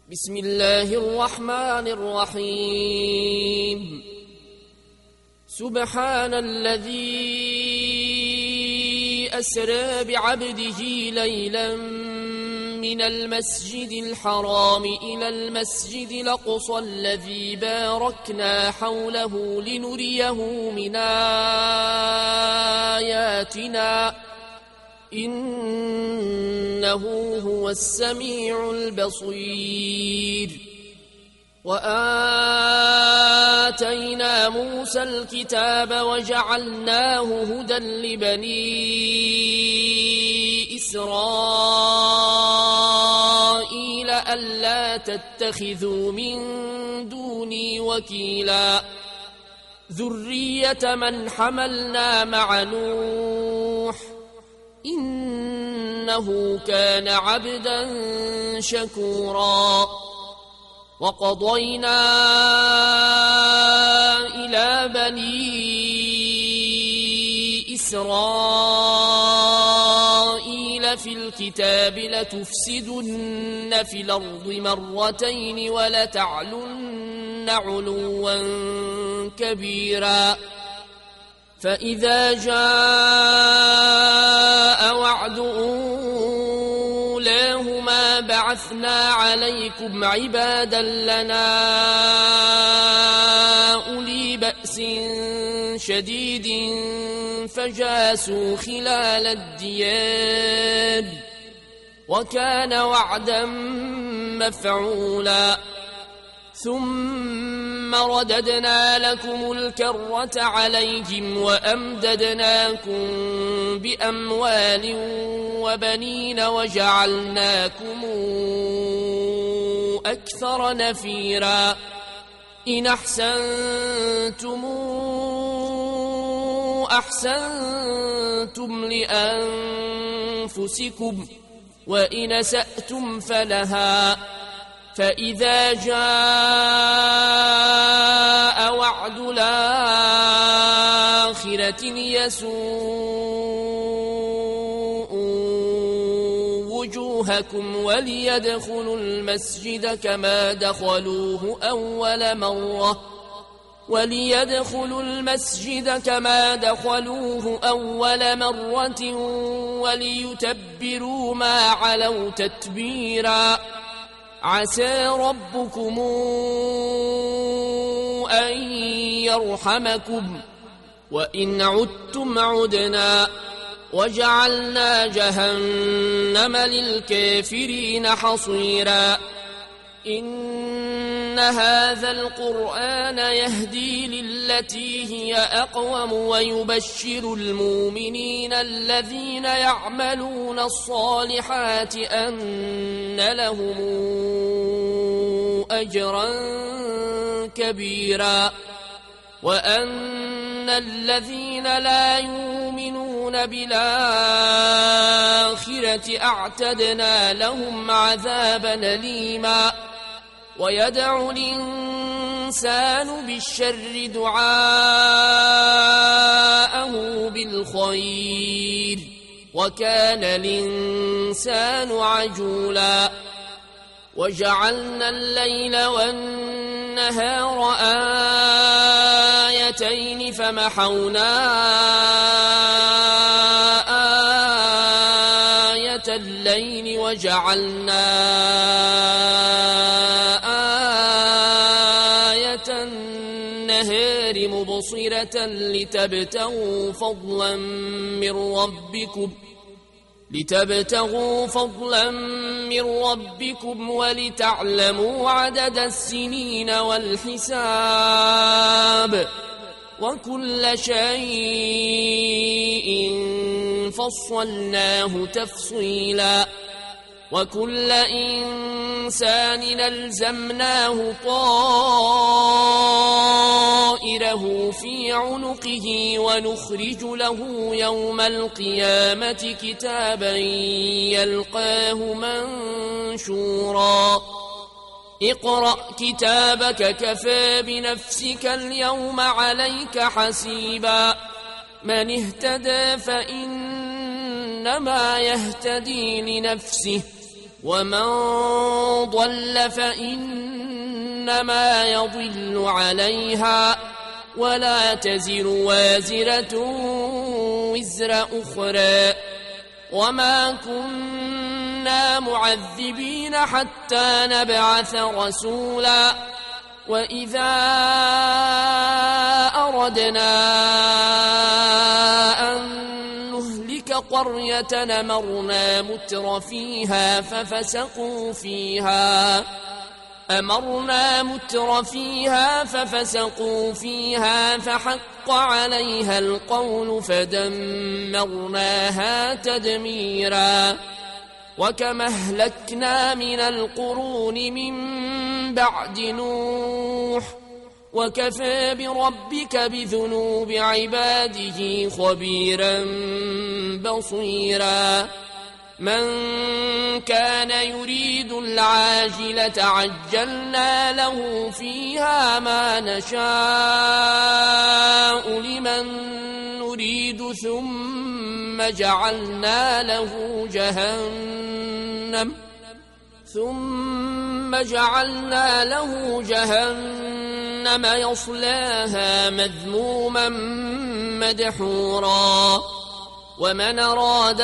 بسم الله الرحمن الرحيم سبحان الذي أسرى بعبده ليلا من المسجد الحرام إلى المسجد الأقصى الذي باركنا حوله لنريه من آياتنا إنه هو السميع البصير وآتينا موسى الكتاب وجعلناه هدى لبني إسرائيل ألا تتخذوا من دوني وكيلا ذرية من حملنا مع نوح إنه كان عبدا شكورا وقضينا إلى بني إسرائيل في الكتاب لتفسدن في الأرض مرتين ولتعلن علوا كبيرا فإذا جاء وعد أولاهما بعثنا عليكم عبادا لنا أولي بأس شديد فجاسوا خلال الديار وكان وعدا مفعولا ثم رددنا لكم الكرة عليهم وأمددناكم بأموال وبنين وجعلناكم أكثر نفيرا إن أحسنتم لأنفسكم وإن أسأتم فلها فإذا جاء وعد الآخرة ليسوء وجوهكم وليدخلوا المسجد كما دخلوه أول مرة وليتبروا ما علوا تتبيرا عسى ربكم أن يرحمكم وإن عدتم عدنا وجعلنا جهنم للكافرين حصيرا إن هذا القرآن يهدي للتي هي أقوم ويبشر المؤمنين الذين يعملون الصالحات أن لهم أجرا كبيرا وأن الذين لا يؤمنون بالآخرة أعتدنا لهم عذابا أليما ويدعو الإنسان بالشر دعاءه بالخير وكان الإنسان عجولا وجعلنا الليل والنهار آيتين فمحونا آية الليل وجعلنا آية النهار مبصرة لتبتغوا فضلا من ربكم ولتعلموا عدد السنين والحساب وكل شيء فصلناه تفصيلا وكل إنسان ألزمناه طائره في عنقه ونخرج له يوم القيامة كتابا يلقاه منشورا اقرأ كتابك كفى بنفسك اليوم عليك حسيبا من اهتدى فإنما يهتدي لنفسه ومن ضل فإنما يضل عليها ولا تزر وازرة وزر أخرى وما كنا معذبين حتى نبعث رسولا وإذا أردنا أن نهلك قرية أمرنا متر فيها ففسقوا فيها فحق عليها القول فدمرناها تدميرا وكما أهلكنا من القرون من بعد نوح وكفى بربك بذنوب عباده خبيرا بصيرا من كان يريد العاجلة عجلنا له فيها ما نشاء لمن نريد ثم جعلنا له جهنم يصلاها مذموما مدحورا ومن أراد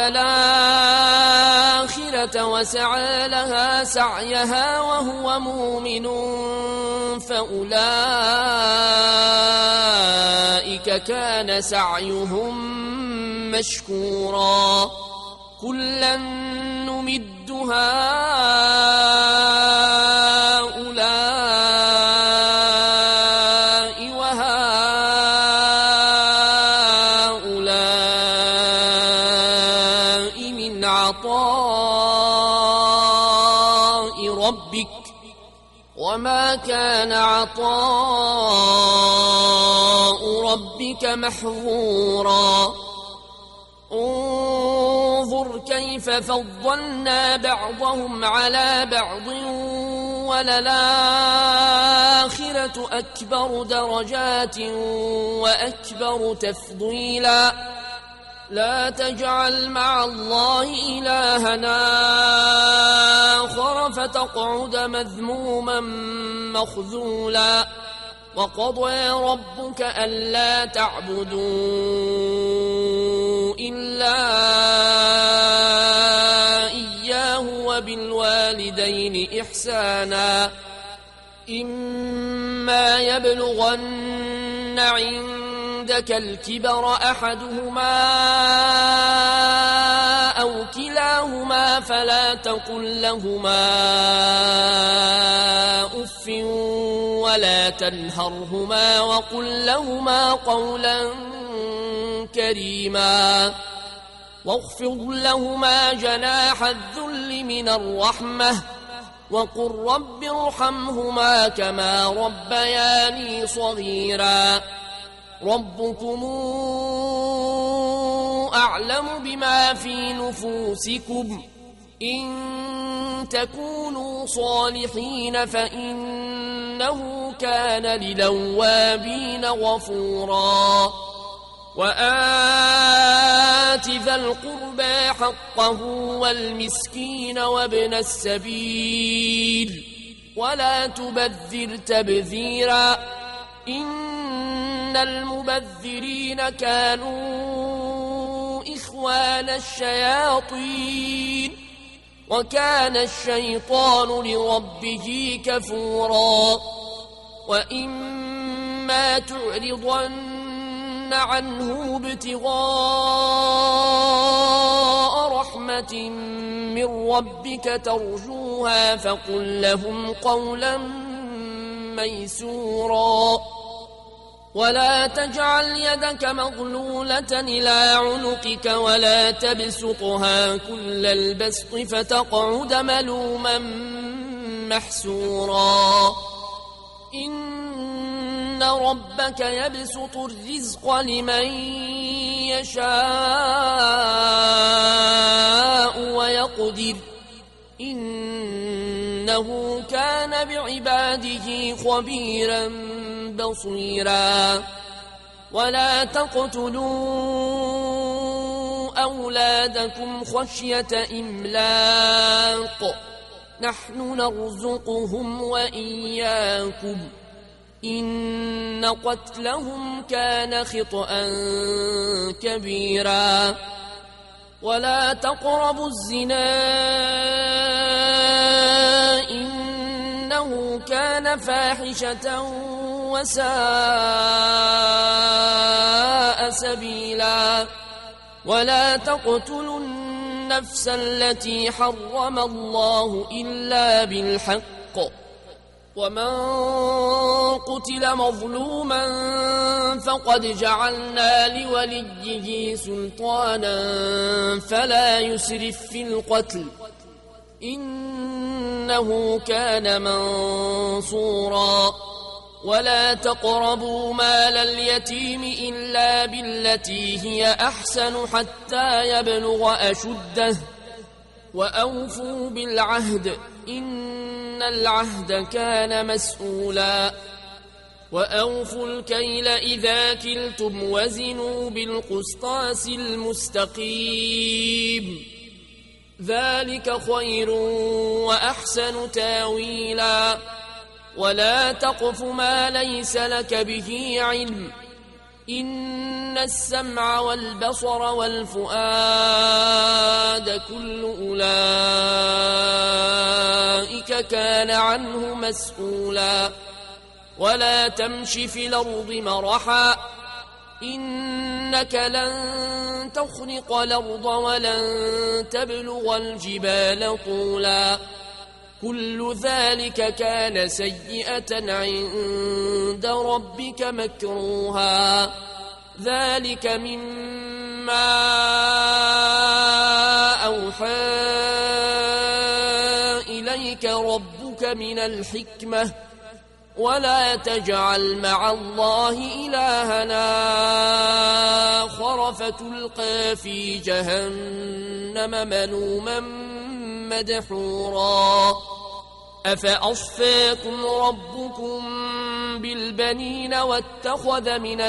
الآخرة وسعى لها سعيها وهو مؤمن فأولئك كان سعيهم مشكورا كلا نمد هؤلاء وهؤلاء من عطاء ربك وما كان عطاء ربك محظورا انظر كيف فضلنا بعضهم على بعض وللآخرة أكبر درجات وأكبر تفضيلا لا تجعل مع الله إلهنا آخر فتقعد مذموما مخذولا وقضى ربك ألا تعبدوا إلا إياه وبالوالدين إحسانا إما يبلغن عندك الكبر أحدهما أو كلاهما فلا تقل لهما أف ولا تنهرهما وقل لهما قولا كريما واخفض لهما جناح الذل من الرحمة وقل رب ارحمهما كما ربياني صغيرا ربكم أعلم بما في نفوسكم إن تكونوا صالحين فإنه كان للأوابين غفورا وآت ذا القربى حقه والمسكين وابن السبيل ولا تبذر تبذيرا إن المبذرين كانوا إخوان الشياطين وكان الشيطان لربه كفورا وإما تعرضن عنه ابتغاء رحمة من ربك ترجوها فقل لهم قولا ميسورا ولا تجعل يدك مغلولة إلى عنقك ولا تبسطها كل البسط فتقعد ملوما محسورا إن ربك يبسط الرزق لمن يشاء ويقدر إنه كان بعباده خبيرا بصيرا ولا تقتلوا أولادكم خشية إملاق نحن نرزقهم وإياكم إن قتلهم كان خطأ كبيرا ولا تقربوا الزنا إنه كان فاحشة وساء سبيلا ولا تقتلوا النفس التي حرم الله إلا بالحق ومن قتل مظلوما فقد جعلنا لوليه سلطانا فلا يسرف في القتل إنه كان منصورا ولا تقربوا مال اليتيم إلا بالتي هي أحسن حتى يبلغ أشده وأوفوا بالعهد إن العهد كان مسؤولا وأوفوا الكيل إذا كلتم وزنوا بالقسطاس المستقيم ذلك خير وأحسن تاويلا ولا تقف ما ليس لك به علم إن السمع والبصر والفؤاد كل أولئك كان عنه مسؤولا ولا تمش في الأرض مرحا إنك لن تخرق الأرض ولن تبلغ الجبال طولا كل ذلك كان سيئة عند ربك مكروها ذلك مما أوحى إليك ربك من الحكمة ولا تجعل مع الله إلهنا آخر فتلقى في جهنم ملوما مدحورا أفأصفاكم ربكم بالبنين واتخذ من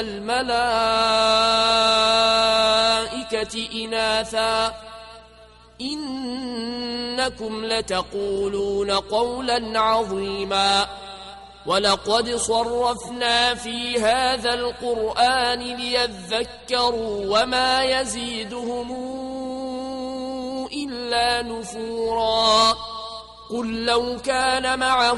الملائكة إناثا إنكم لتقولون قولا عظيما ولقد صرفنا في هذا القرآن ليذكروا وما يزيدهم إلا نفورا قل لو كان معه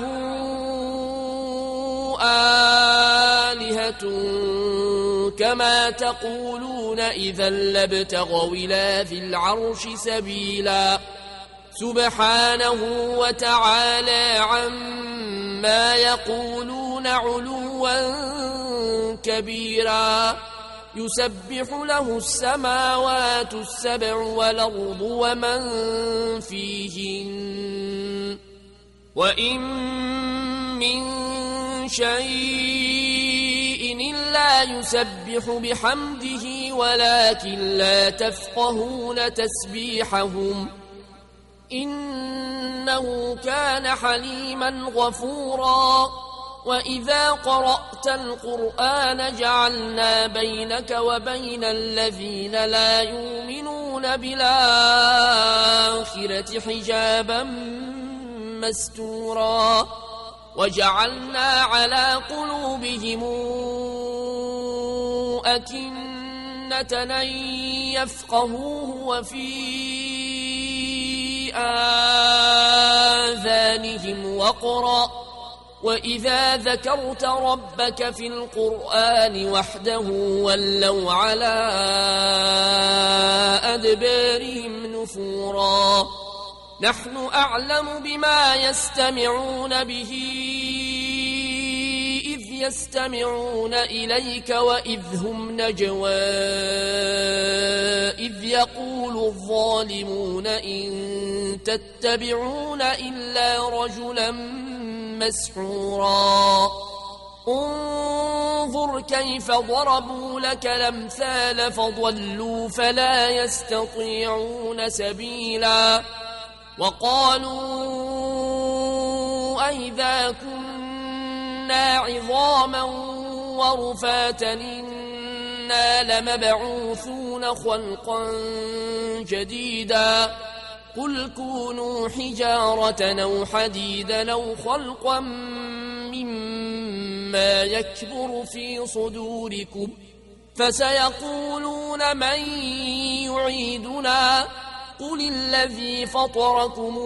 آلهة كما تقولون إذا لابتغوا إلى ذي العرش سبيلا سبحانه وتعالى عما يقولون علوا كبيرا يسبح له السماوات السبع والأرض ومن فيهن وإن من شيء إلا يسبح بحمده ولكن لا تفقهون تسبيحهم إنه كان حليما غفورا وإذا قرأت القرآن جعلنا بينك وبين الذين لا يؤمنون بالآخرة حجابا مستورا وجعلنا على قلوبهم أكنة أن يفقهوه وفي آذانهم وقرا وإذا ذكرت ربك في القرآن وحده ولوا على أدبارهم نفورا نحن أعلم بما يستمعون به إذ يستمعون إليك وإذ هم نجوى إذ يقول الظالمون إن تتبعون إلا رجلا مسحورا انظر كيف ضربوا لك الأمثال فضلوا فلا يستطيعون سبيلا وقالوا أئذا كنا عظاما ورفاتا إنا لمبعوثون خلقا جديدا قل كونوا حجارة أو حديدا أو خلقا مما يكبر في صدوركم فسيقولون من يعيدنا قل الذي فطركم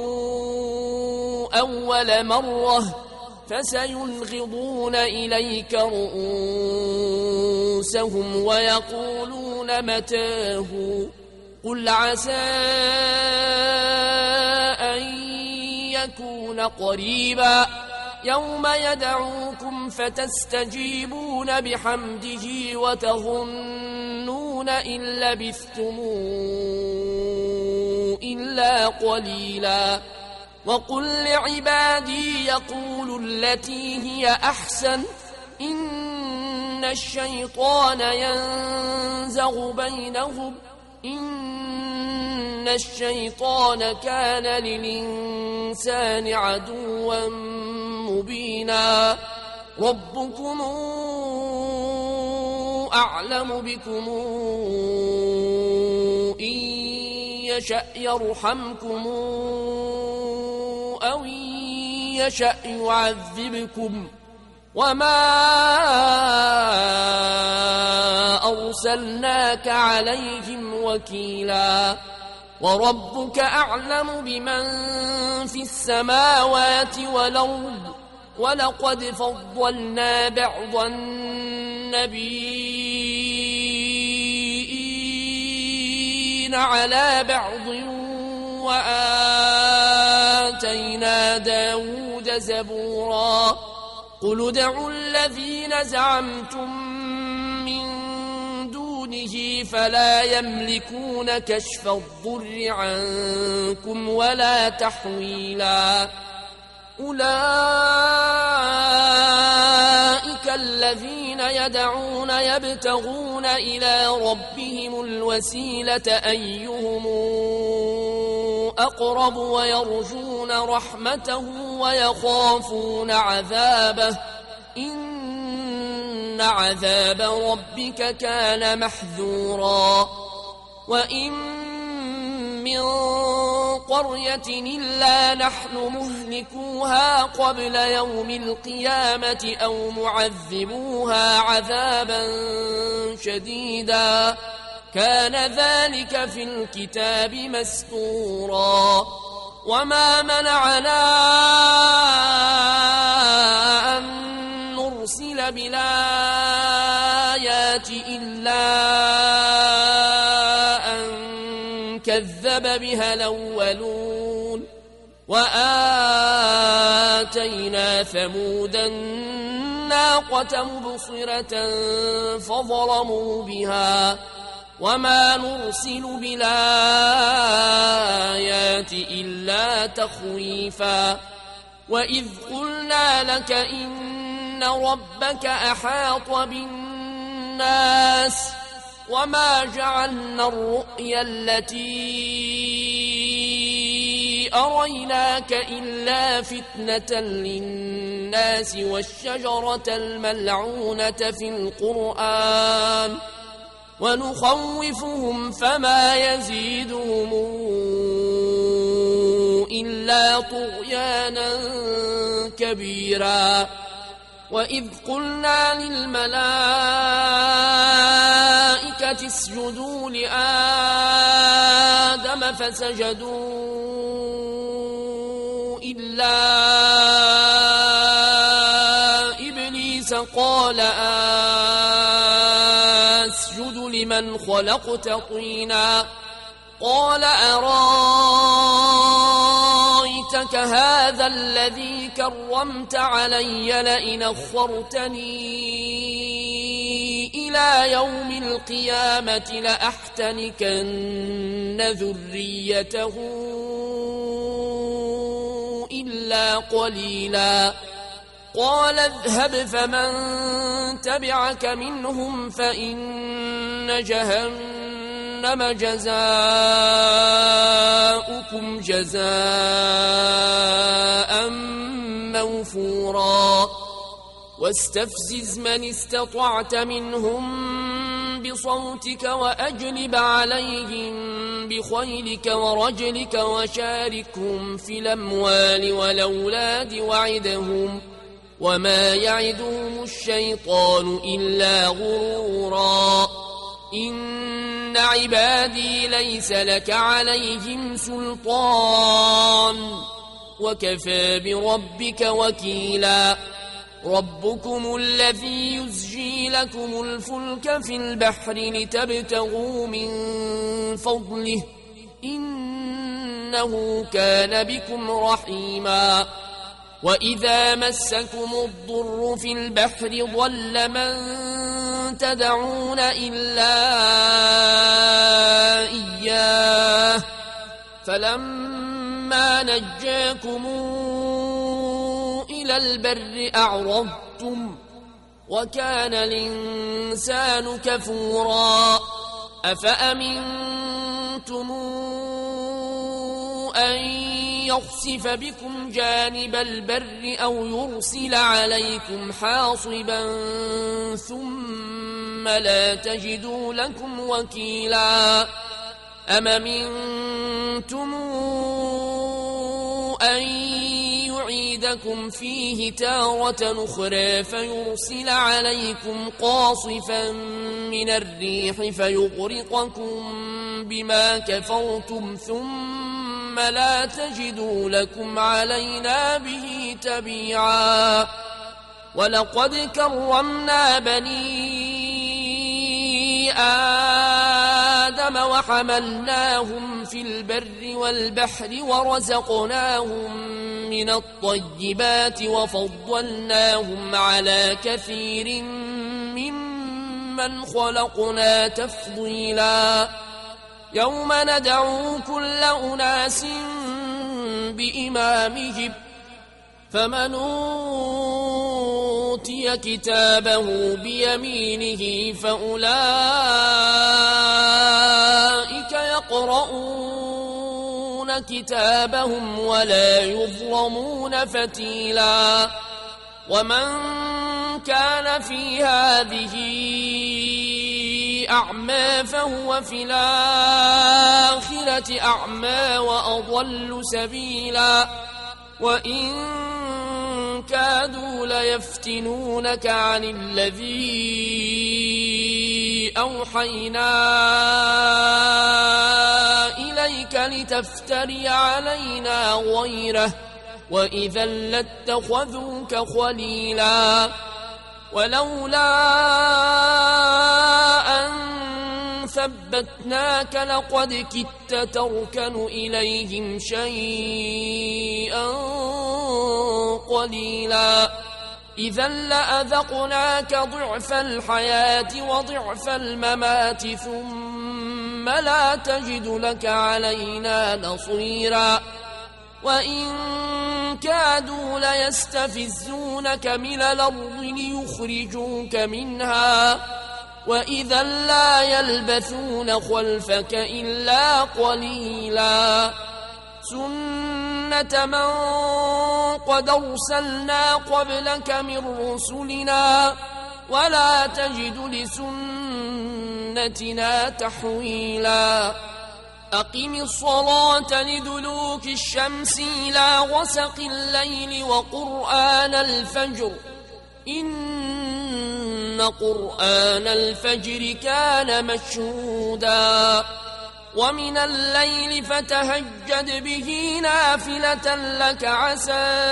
أول مرة فسينغضون إليك رؤوسهم ويقولون متاه قل عسى أن يكون قريبا يوم يدعوكم فتستجيبون بحمده وتظنون إن لبثتم إلا قليلا وقل لعبادي يقولوا التي هي أحسن إن الشيطان ينزغ بينهم إن الشيطان كان للإنسان عدوا مبينا ربكم أعلم بكم إن يشأ يرحمكم أو يشأ يعذبكم وما أرسلناك عليهم وكيلا وربك أعلم بمن في السماوات والأرض ولقد فضلنا بعض النبيين على بعض وآتينا داود زبورا قل ادعوا الذين زعمتم من دونه فلا يملكون كشف الضر عنكم ولا تحويلا أولئك الذين يدعون يبتغون إلى ربهم الوسيلة أيهم أقرب ويرجون رحمته ويخافون عذابه إن عذاب ربك كان محذورا وإن من قرية إلا نحن مهلكوها قبل يوم القيامة أو معذبوها عذابا شديدا كان ذلك في الكتاب مسطورا وما منعنا أن نرسل بالآيات إلا أن كذب بها الأولون وآتينا ثمود الناقة مبصرة فظلموا بها وما نرسل بالآيات إلا تخويفا وإذ قلنا لك إن ربك أحاط بالناس وما جعلنا الرؤيا التي أريناك إلا فتنة للناس والشجرة الملعونة في القرآن ونخوفهم فما يزيدهم إلا طغيانا كبيرا وإذ قلنا للملائكة اسجدوا لآدم فسجدوا إلا إبليس قال أسجد لمن خلقت طينا قال أرايتك هذا الذي كرمت علي لئن أخرتني إلى يوم القيامة لأحتنكن ذريته إلا قليلا قال اذهب فمن تبعك منهم فإن جهنم جزاؤكم جزاء موفورا واستفزز من استطعت منهم بصوتك وأجلب عليهم بخيلك ورجلك وشاركهم في الأموال والأولاد وعدهم وما يعدهم الشيطان إلا غرورا إن عبادي ليس لك عليهم سلطان وكفى بربك وكيلا ربكم الذي يزجي لكم الفلك في البحر لتبتغوا من فضله إنه كان بكم رحيما وإذا مسكم الضر في البحر ضل من تدعون إلا إياه فلما نجاكم إلى البر أعرضتم وكان الإنسان كفورا أفأمنتم أن يخسف بكم جانب البر أو يرسل عليكم حاصبا ثم لا تجدوا لكم وكيلا أم أمنتم أن يعيدكم فيه تارة أخرى فيرسل عليكم قاصفا من الريح فيغرقكم بما كفرتم ثم لا تجدوا لكم علينا به تبيعا ولقد كرمنا بني آدم وحملناهم في البر والبحر ورزقناهم من الطيبات وفضلناهم على كثير ممن خلقنا تفضيلا يوم ندعو كل أناس بإمامهم فمن أوتي كتابه بيمينه فأولئك يقرؤون كتابهم ولا يظلمون فتيلا ومن كان في هذه أعمى فهو في الآخرة أعمى وأضل سبيلا وإن كادوا ليفتنونك عن الذي أوحينا إليك لتفتري علينا غيره وإذا لاتخذوك خليلا ولولا أن ثبتناك لقد كدت تركن إليهم شيئا قليلا إذا لأذقناك ضعف الحياة وضعف الممات ثم لا تجد لك علينا نصيرا وإن كادوا ليستفزونك من الأرض ليخرجوك منها وإذا لا يلبثون خلفك إلا قليلا سنة من قد أرسلنا قبلك من رسلنا ولا تجد لسنتنا تحويلا أقم الصلاة لدلوك الشمس إلى غسق الليل وقرآن الفجر إن قرآن الفجر كان مشهودا ومن الليل فتهجد به نافلة لك عسى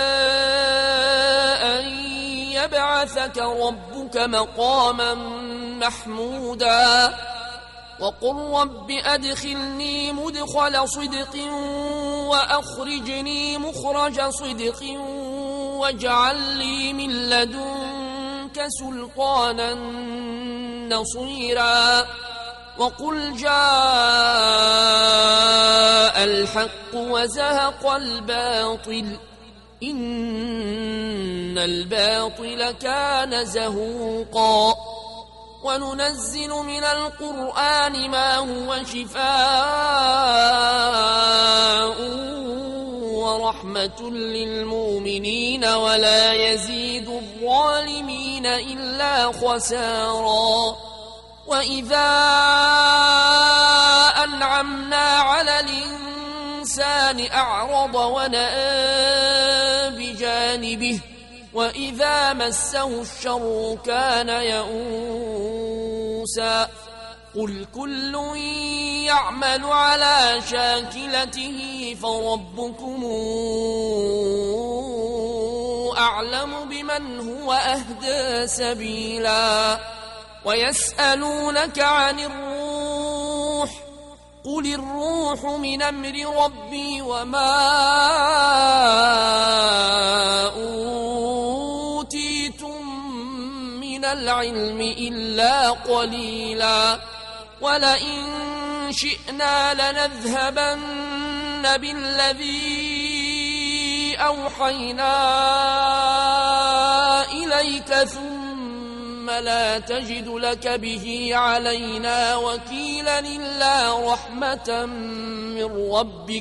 أن يبعثك ربك مقاما محمودا وقل رب أدخلني مدخل صدق وأخرجني مخرج صدق واجعل لي من لدنك سلطانا نصيرا وقل جاء الحق وزهق الباطل إن الباطل كان زهوقا وننزل من القرآن ما هو شفاء ورحمة للمؤمنين ولا يزيد الظالمين إلا خسارا وإذا أنعمنا على الإنسان أعرض ونأى بجانبه وإذا مسه الشر كان يئوسا قل كل يعمل على شاكلته فربكم أعلم بمن هو أهدى سبيلا ويسألونك عن الروح قل الروح من أمر ربي وما أوتيتم من العلم إلا قليلا ولئن شئنا لنذهبن بالذي أوحينا إليك ثم لا تجد لك به علينا وكيلا إلا رحمة من ربك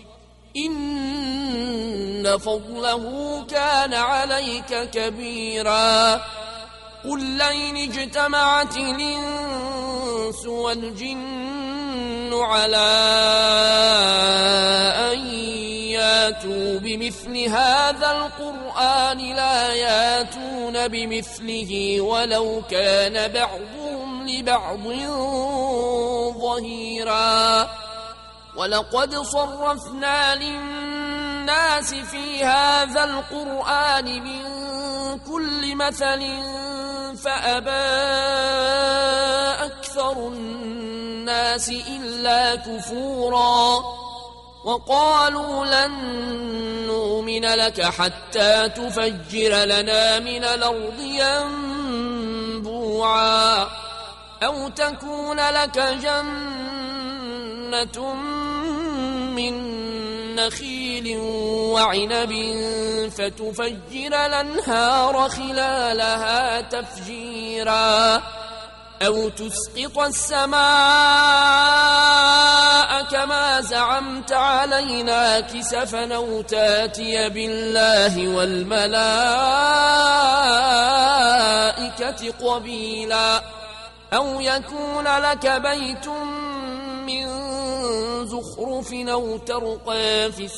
إن فضله كان عليك كبيرا قل لئن اجتمعت الإنس والجن على أن ياتوا بمثل هذا القرآن لا ياتون بمثله ولو كان بعضهم لبعض ظهيرا ولقد صرفنا للناس في هذا القرآن من كل مثل فأبى أكثر الناس إلا كفورا وقالوا لن نؤمن لك حتى تفجر لنا من الأرض ينبوعا أو تكون لك جنة من نخيل وعنب فتفجر الأنهار خلالها تفجيرا أو تسقط السماء كما زعمت علينا كسفا أو تاتي بالله والملائكة قبيلا أو يكون لك بيت من زخرف أو ترقى في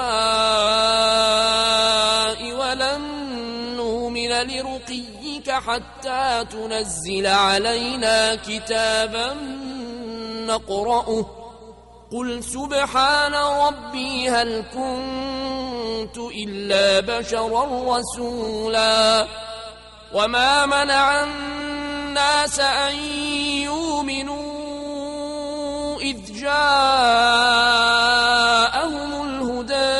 السماء ولن نؤمن لرقيك حتى تنزل علينا كتابا نقرأه قل سبحان ربي هل كنت إلا بشرا رسولا وما منع الناس أن يؤمنوا إذ جاءهم الهدى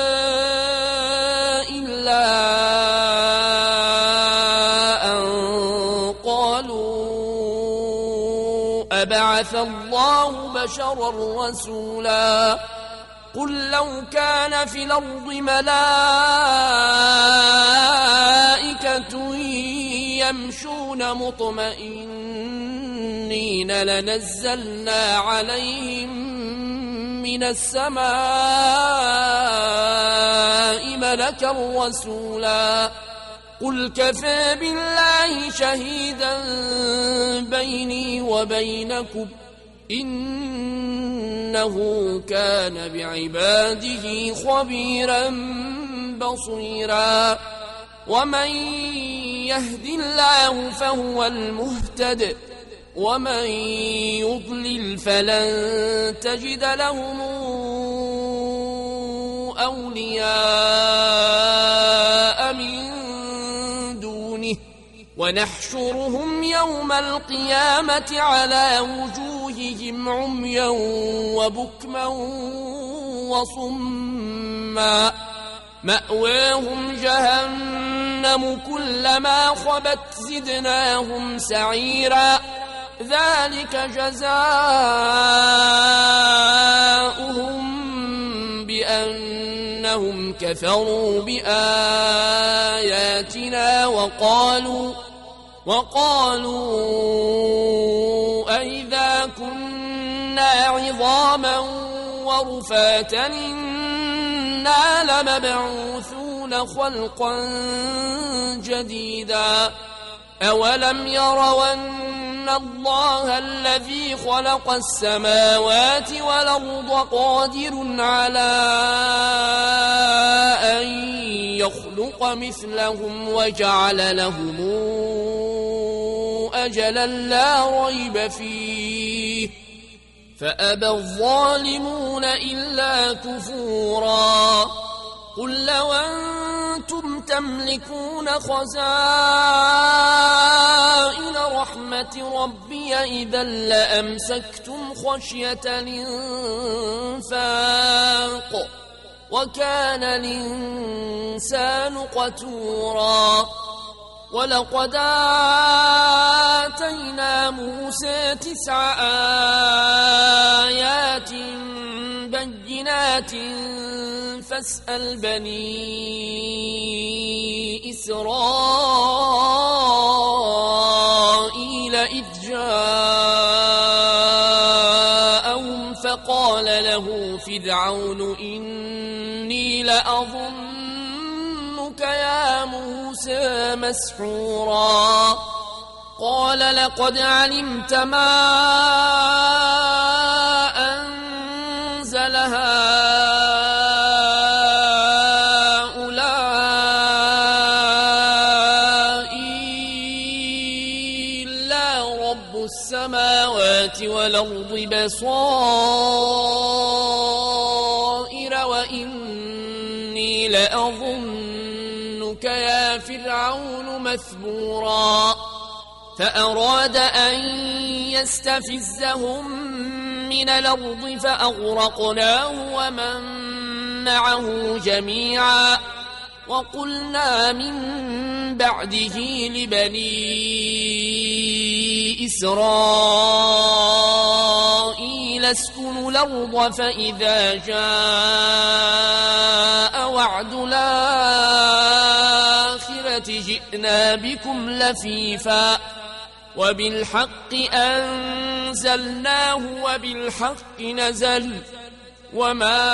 إلا أن قالوا أبعث الله بشرا رسولا قل لو كان في الأرض ملائكة يمشون مطمئنين لنزلنا عليهم من السماء ملكا رسولا قل كفى بالله شهيدا بيني وبينكم إنه كان بعباده خبيرا بصيرا ومن يهد الله فهو المهتد ومن يضلل فلن تجد لهم أولياء من دونه ونحشرهم يوم القيامة على وجوههم عميا وبكما وصما مأواهم جهنم كلما خبت زدناهم سعيرا ذلك جزاؤهم بأنهم كفروا بآياتنا وقالوا أئذا كنا عظاما ورفاتا إنا لمبعوثون خلقا جديدا أولم يروا أن الله الذي خلق السماوات والأرض قادر على أن يخلق مثلهم وجعل لهم أجلا لا ريب فيه فأبى الظالمون إلا كفورا قل لو أنتم تملكون خزائن رحمة ربي إذا لأمسكتم خشية الإنفاق وكان الإنسان قتورا ولقد آتينا موسى 9 آيات بينات فاسأل بني إسرائيل إذ جاءهم فقال له فرعون إني لأظنك يا موسى مسحورا قال لقد علمت ما أنزل هؤلاء إلا رب السماوات والأرض بصائر وإني لأظنك يا فرعون مثبورا فأراد أن يستفزهم من الأرض فأغرقناه ومن معه جميعا وقلنا من بعده لبني إسرائيل اسكنوا الأرض فإذا جاء وعد الآخرة جئنا بكم لفيفا وبالحق أنزلناه وبالحق نزل وما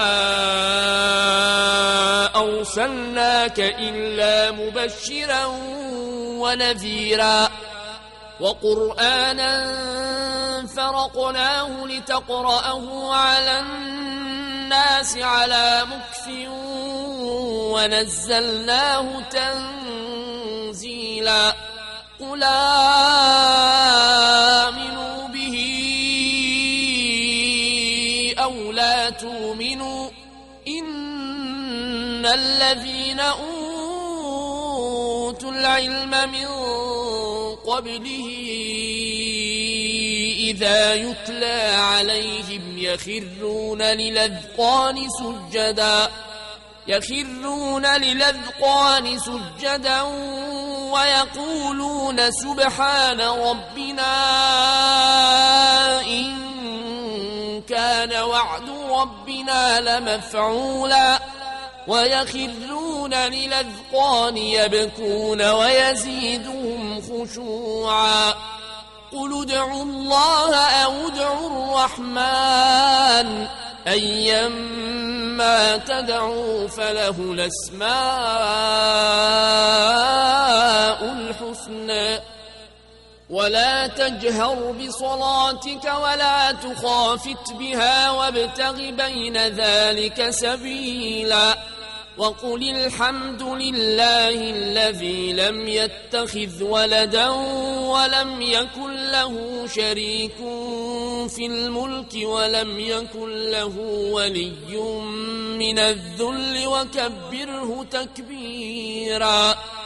أرسلناك إلا مبشرا ونذيرا وقرآنا فرقناه لتقرأه على الناس على مكث ونزلناه تنزيلا قل آمنوا به أو لا تؤمنوا إن الذين أوتوا العلم من قبله إذا يتلى عليهم يخرون للأذقان سجدا ويقولون سبحان ربنا إن كان وعد ربنا لمفعولا ويخرون للأذقان يبكون ويزيدهم خشوعا قل ادعوا الله أو ادعوا الرحمن أيما تدعوا فله الأسماء الحسنى ولا تجهر بصلاتك ولا تخافت بها وابتغ بين ذلك سبيلا وقل الحمد لله الذي لم يتخذ ولدا ولم يكن له شريك في الملك ولم يكن له ولي من الذل وكبره تكبيرا